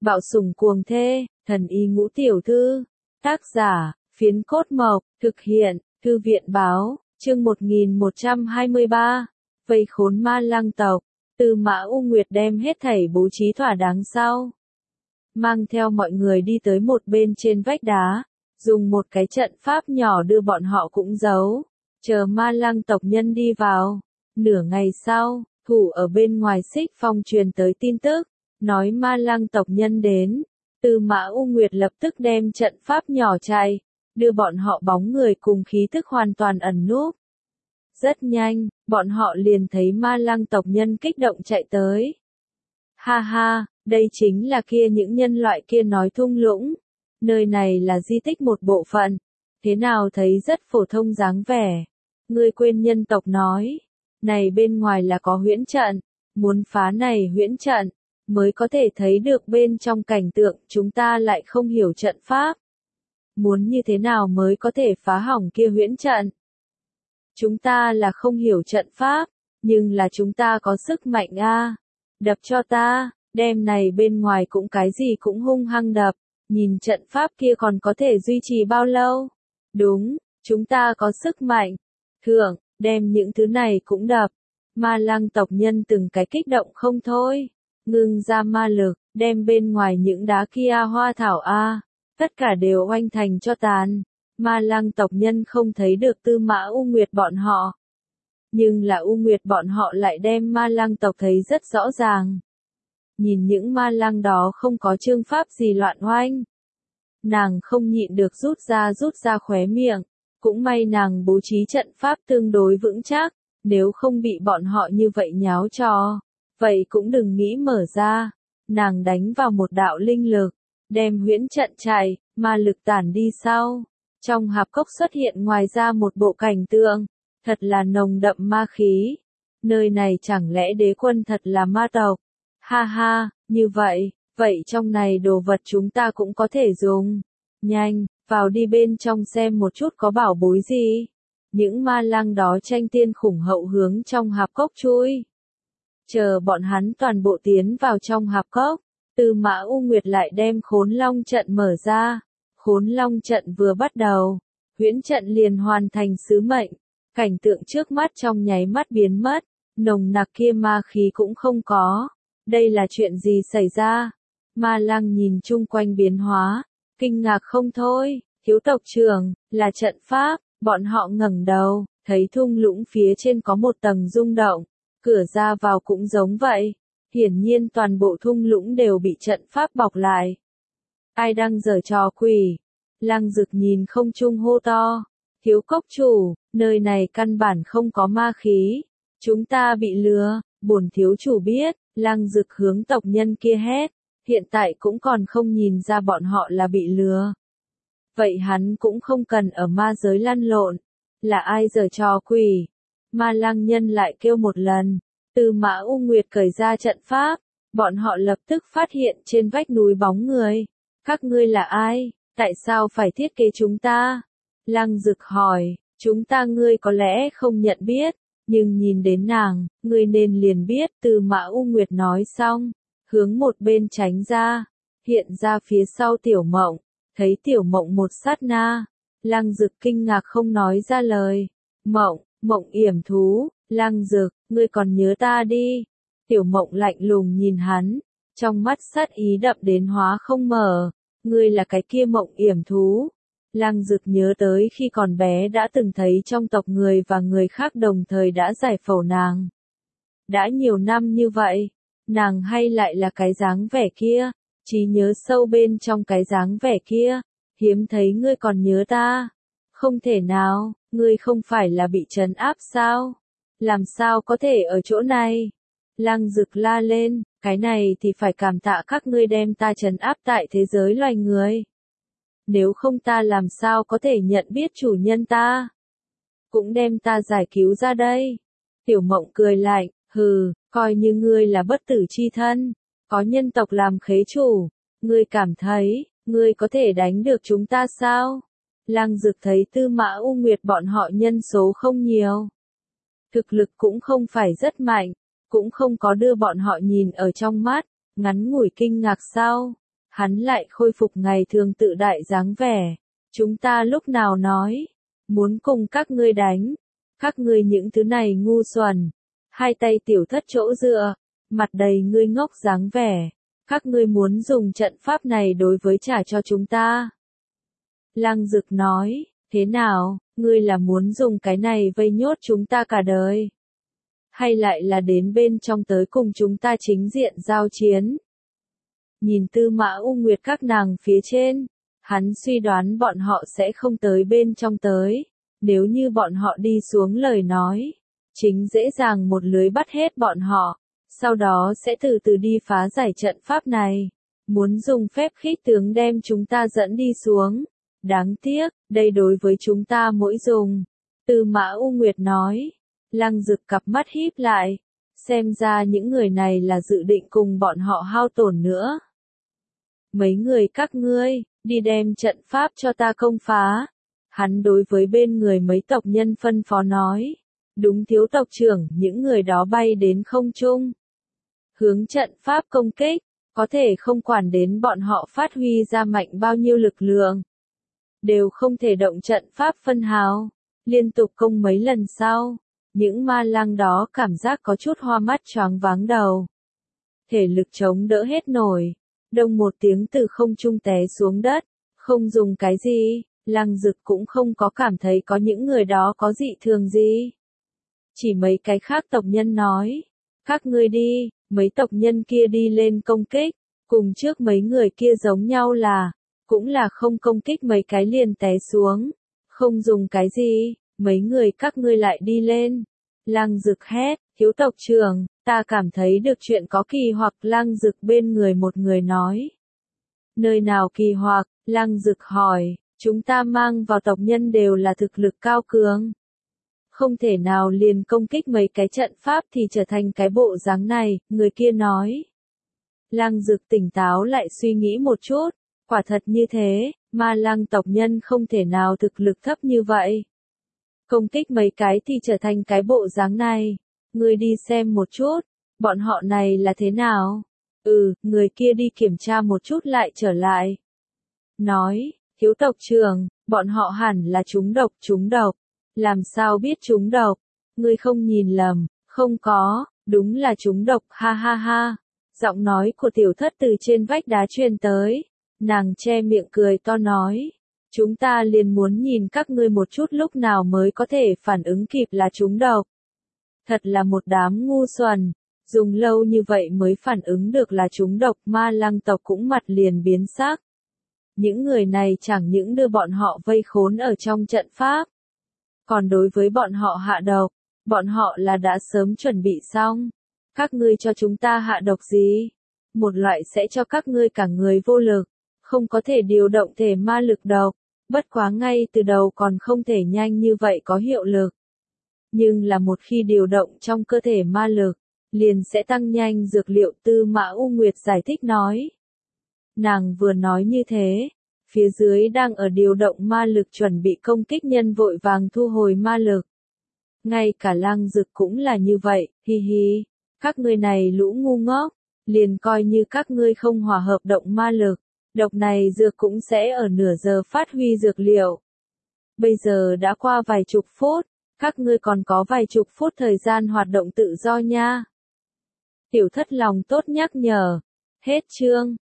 Bạo sủng cuồng thê, thần y ngũ tiểu thư. Tác giả, Phiến Cốt Mộc, thực hiện, Thư viện báo, chương 1123. Vây khốn Ma Lăng tộc. Tư Mã U Nguyệt đem hết thảy bố trí thỏa đáng sau. Mang theo mọi người đi tới một bên trên vách đá, dùng một cái trận pháp nhỏ đưa bọn họ cũng giấu, chờ Ma Lăng tộc nhân đi vào. Nửa ngày sau, thủ ở bên ngoài Xích Phong truyền tới tin tức, nói Ma Lăng tộc nhân đến. Tư Mã U Nguyệt lập tức đem trận pháp nhỏ chạy, đưa bọn họ bóng người cùng khí thức hoàn toàn ẩn núp. Rất nhanh, bọn họ liền thấy Ma Lăng tộc nhân kích động chạy tới. Ha ha, đây chính là kia những nhân loại kia nói thung lũng. Nơi này là di tích một bộ phận. Thế nào thấy rất phổ thông dáng vẻ. Ngươi quên nhân tộc nói. Này bên ngoài là có huyễn trận. Muốn phá này huyễn trận, mới có thể thấy được bên trong cảnh tượng chúng ta lại không hiểu trận pháp. Muốn như thế nào mới có thể phá hỏng kia huyễn trận? Chúng ta là không hiểu trận pháp, nhưng là chúng ta có sức mạnh a. Đập cho ta, đem này bên ngoài cũng cái gì cũng hung hăng đập, nhìn trận pháp kia còn có thể duy trì bao lâu? Đúng, chúng ta có sức mạnh. Thượng, đem những thứ này cũng đập. Ma Lăng tộc nhân từng cái kích động không thôi. Ngưng ra ma lực, đem bên ngoài những đá kia hoa thảo tất cả đều oanh thành cho tàn. Ma Lăng tộc nhân không thấy được Tư Mã U Nguyệt bọn họ. Nhưng là U Nguyệt bọn họ lại đem Ma Lăng tộc thấy rất rõ ràng. Nhìn những Ma Lăng đó không có chương pháp gì loạn oanh. Nàng không nhịn được rút ra khóe miệng. Cũng may nàng bố trí trận pháp tương đối vững chắc, nếu không bị bọn họ như vậy nháo trò. Vậy cũng đừng nghĩ mở ra. Nàng đánh vào một đạo linh lực, đem huyễn trận chạy, ma lực tản đi sau. Trong hạp cốc xuất hiện ngoài ra một bộ cảnh tượng, thật là nồng đậm ma khí. Nơi này chẳng lẽ đế quân thật là ma tộc? Ha ha, như vậy trong này đồ vật chúng ta cũng có thể dùng. Nhanh, vào đi bên trong xem một chút có bảo bối gì. Những ma lăng đó tranh tiên khủng hậu hướng trong hạp cốc chui. Chờ bọn hắn toàn bộ tiến vào trong hạp cốc, Tư Mã U Nguyệt lại đem Khốn Long trận mở ra. Khốn Long trận vừa bắt đầu, huyễn trận liền hoàn thành sứ mệnh. Cảnh tượng trước mắt trong nháy mắt biến mất, nồng nặc kia ma khí cũng không có. Đây là chuyện gì xảy ra? Ma Lăng nhìn chung quanh biến hóa, kinh ngạc không thôi. Thiếu tộc trưởng, là trận pháp. Bọn họ ngẩng đầu, thấy thung lũng phía trên có một tầng rung động. Cửa ra vào cũng giống vậy. Hiển nhiên toàn bộ thung lũng đều bị trận pháp bọc lại. Ai đang giở trò quỷ? Lăng Dực nhìn không trung hô to. Thiếu cốc chủ, nơi này căn bản không có ma khí. Chúng ta bị lừa, bổn thiếu chủ biết. Lăng Dực hướng tộc nhân kia hét. Hiện tại cũng còn không nhìn ra bọn họ là bị lừa. Vậy hắn cũng không cần ở ma giới lăn lộn. Là ai giở trò quỷ? Ma Lăng nhân lại kêu một lần. Tư Mã U Nguyệt cởi ra trận pháp. Bọn họ lập tức phát hiện trên vách núi bóng người. Các ngươi là ai? Tại sao phải thiết kế chúng ta? Lăng Dực hỏi. Chúng ta ngươi có lẽ không nhận biết. Nhưng nhìn đến nàng, ngươi nên liền biết. Tư Mã U Nguyệt nói xong. Hướng một bên tránh ra. Hiện ra phía sau Tiểu Mộng. Thấy Tiểu Mộng một sát na. Lăng Dực kinh ngạc không nói ra lời. Mộng yểm thú. Lăng Dực, ngươi còn nhớ ta đi. Tiểu Mộng lạnh lùng nhìn hắn. Trong mắt sát ý đậm đến hóa không mở. Ngươi là cái kia Mộng yểm thú. Lăng Dực nhớ tới khi còn bé đã từng thấy trong tộc người và người khác đồng thời đã giải phẫu nàng. Đã nhiều năm như vậy, nàng hay lại là cái dáng vẻ kia. Trí nhớ sâu bên trong cái dáng vẻ kia. Hiếm thấy ngươi còn nhớ ta. Không thể nào, ngươi không phải là bị trấn áp sao? Làm sao có thể ở chỗ này? Lăng Dực la lên, cái này thì phải cảm tạ các ngươi đem ta trấn áp tại thế giới loài người. Nếu không ta làm sao có thể nhận biết chủ nhân ta? Cũng đem ta giải cứu ra đây. Tiểu Mộng cười lạnh, hừ, coi như ngươi là bất tử chi thân. Có nhân tộc làm khế chủ. Ngươi cảm thấy, ngươi có thể đánh được chúng ta sao? Lăng Dực thấy Tư Mã U Nguyệt bọn họ nhân số không nhiều. Thực lực cũng không phải rất mạnh, cũng không có đưa bọn họ nhìn ở trong mắt, ngắn ngủi kinh ngạc sau. Hắn lại khôi phục ngày thường tự đại dáng vẻ. Chúng ta lúc nào nói, muốn cùng các ngươi đánh. Các ngươi những thứ này ngu xuẩn. Hai tay tiểu thất chỗ dựa, mặt đầy ngươi ngốc dáng vẻ. Các ngươi muốn dùng trận pháp này đối với trả cho chúng ta. Lăng Dực nói, thế nào, ngươi là muốn dùng cái này vây nhốt chúng ta cả đời? Hay lại là đến bên trong tới cùng chúng ta chính diện giao chiến? Nhìn Tư Mã U Nguyệt các nàng phía trên, hắn suy đoán bọn họ sẽ không tới bên trong tới. Nếu như bọn họ đi xuống lời nói, chính dễ dàng một lưới bắt hết bọn họ. Sau đó sẽ từ từ đi phá giải trận pháp này. Muốn dùng phép khích tướng đem chúng ta dẫn đi xuống. Đáng tiếc, đây đối với chúng ta mỗi dùng. Tư Mã U Nguyệt nói. Lăng Dực cặp mắt híp lại. Xem ra những người này là dự định cùng bọn họ hao tổn nữa. Mấy người các ngươi, đi đem trận pháp cho ta công phá. Hắn đối với bên người mấy tộc nhân phân phó nói. Đúng thiếu tộc trưởng, những người đó bay đến không trung. Hướng trận pháp công kích, có thể không quản đến bọn họ phát huy ra mạnh bao nhiêu lực lượng. Đều không thể động trận pháp phân hào, liên tục công mấy lần sau. Những ma lang đó cảm giác có chút hoa mắt choáng váng đầu. Thể lực chống đỡ hết nổi, đông một tiếng từ không trung té xuống đất, không dùng cái gì, Lăng Dực cũng không có cảm thấy có những người đó có dị thường gì. Chỉ mấy cái khác tộc nhân nói, các ngươi đi. Mấy tộc nhân kia đi lên công kích, cùng trước mấy người kia giống nhau là, cũng là không công kích mấy cái liền té xuống, không dùng cái gì, mấy người các ngươi lại đi lên. Lăng Dực hét, thiếu tộc trưởng, ta cảm thấy được chuyện có kỳ hoặc. Lăng Dực bên người một người nói. Nơi nào kỳ hoặc, Lăng Dực hỏi, chúng ta mang vào tộc nhân đều là thực lực cao cường. Không thể nào liền công kích mấy cái trận pháp thì trở thành cái bộ dáng này, người kia nói. Lăng Dực tỉnh táo lại suy nghĩ một chút, quả thật như thế, ma lang tộc nhân không thể nào thực lực thấp như vậy. Công kích mấy cái thì trở thành cái bộ dáng này, người đi xem một chút, bọn họ này là thế nào? Người kia đi kiểm tra một chút lại trở lại. Nói, thiếu tộc trưởng, bọn họ hẳn là trúng độc. Làm sao biết trúng độc? Ngươi không nhìn lầm, không có, đúng là trúng độc, ha ha ha. Giọng nói của tiểu thất từ trên vách đá truyền tới. Nàng che miệng cười to nói. Chúng ta liền muốn nhìn các ngươi một chút lúc nào mới có thể phản ứng kịp là trúng độc. Thật là một đám ngu xuẩn. Dùng lâu như vậy mới phản ứng được là trúng độc. Ma lang tộc cũng mặt liền biến sắc. Những người này chẳng những đưa bọn họ vây khốn ở trong trận pháp. Còn đối với bọn họ hạ độc, bọn họ là đã sớm chuẩn bị xong. Các ngươi cho chúng ta hạ độc gì? Một loại sẽ cho các ngươi cả người vô lực, không có thể điều động thể ma lực độc, bất quá ngay từ đầu còn không thể nhanh như vậy có hiệu lực. Nhưng là một khi điều động trong cơ thể ma lực, liền sẽ tăng nhanh dược liệu. Tư Mã U Nguyệt giải thích nói. Nàng vừa nói như thế. Phía dưới đang ở điều động ma lực chuẩn bị công kích nhân vội vàng thu hồi ma lực. Ngay cả Lăng Dực cũng là như vậy, hi hi. Các ngươi này lũ ngu ngốc, liền coi như các ngươi không hòa hợp động ma lực. Độc này dược cũng sẽ ở nửa giờ phát huy dược liệu. Bây giờ đã qua vài chục phút, các ngươi còn có vài chục phút thời gian hoạt động tự do nha. Tiểu thất lòng tốt nhắc nhở. Hết chương.